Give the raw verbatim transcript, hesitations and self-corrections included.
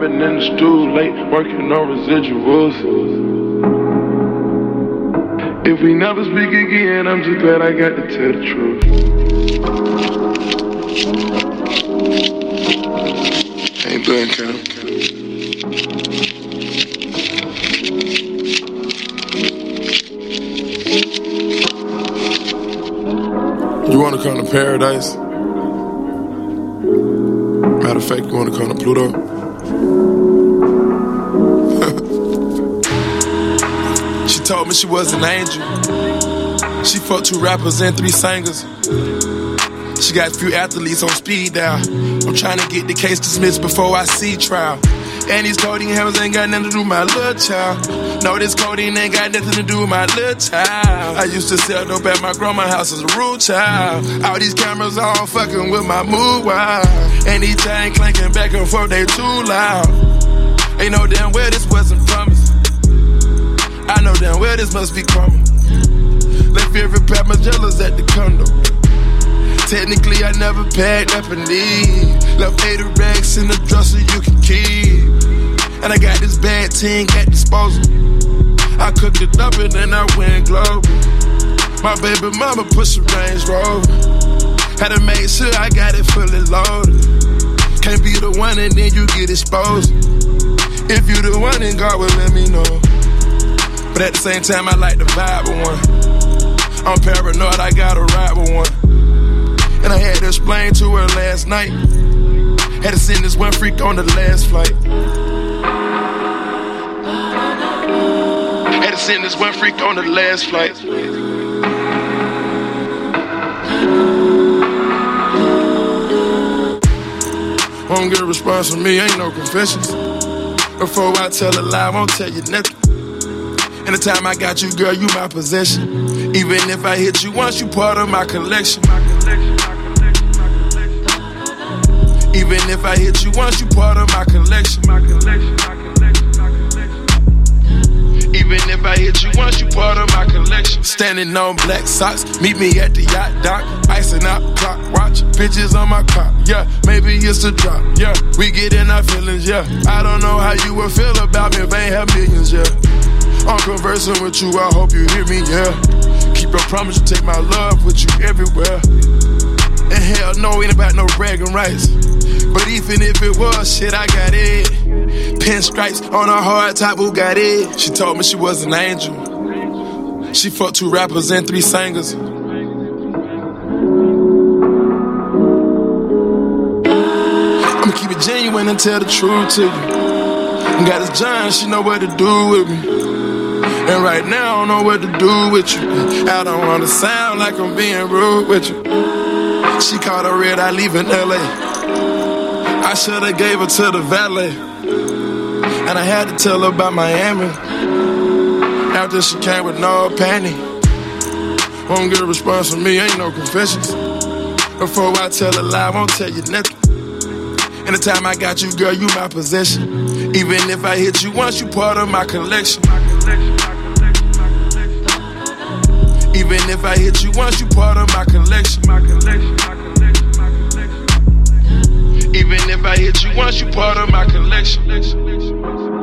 been in the stool late, working on residuals. If we never speak again, I'm just glad I got to tell the truth. Ain't done, Cam. You wanna come to paradise? Matter of fact, you wanna come to Pluto? She told me she was an angel. She fucked two rappers and three singers. She got a few athletes on speed dial. I'm trying to get the case dismissed before I see trial. And these codeine hells ain't got nothing to do with my little child. No, this codeine ain't got nothing to do with my little child. I used to sell dope at my grandma's house as a rude child. All these cameras on fucking with my mood wild. And these chains clanking back and forth, they too loud. Ain't no damn well this wasn't promised. I know damn well this must be karma. Left every pair my jealous at the condo. Technically I never packed up a need. Left eighty racks in the dresser you can keep. And I got this bad ting at disposal. I cooked it up and then I went global. My baby mama pushed a Range Rover. Had to make sure I got it fully loaded. Can't be the one and then you get exposed. If you the one then God will let me know. But at the same time I like the vibe with one. I'm paranoid, I gotta ride with one. And I had to explain to her last night. Had to send this one freak on the last flight. Had to send this one freak on the last flight. Won't get a response from me, ain't no confessions. Before I tell a lie, I won't tell you nothing. Anytime I got you, girl, you my possession. Even if I hit you once, you part of my collection. Even if I hit you once, you part of my collection. Even if I hit you once, you part of my collection. Standing on black socks, meet me at the yacht dock. Icing out clock watch, bitches on my car. Yeah, maybe it's a drop. Yeah, we get in our feelings. Yeah, I don't know how you would feel about me if I ain't have millions. Yeah, I'm conversing with you, I hope you hear me. Yeah, keep your promise to take my love with you everywhere. And hell no, ain't about no bragging rights. But even if it was, shit, I got it. Pinstripes on a hard top Bugatti. She told me she was an angel. She fucked two rappers and three singers. I'ma keep it genuine and tell the truth to you. And got this John, she know what to do with me. And right now, I don't know what to do with you. I don't wanna sound like I'm being rude with you. She called her red, I leave in L A. I should've gave her to the valet. And I had to tell her about Miami. After she came with no panty. Won't get a response from me, ain't no confessions. Before I tell a lie, I won't tell you nothing. Anytime I got you, girl, you my possession. Even if I hit you once, you part of my collection. Even if I hit you once, you part of my collection. Even if I hit you once, you part of my collection.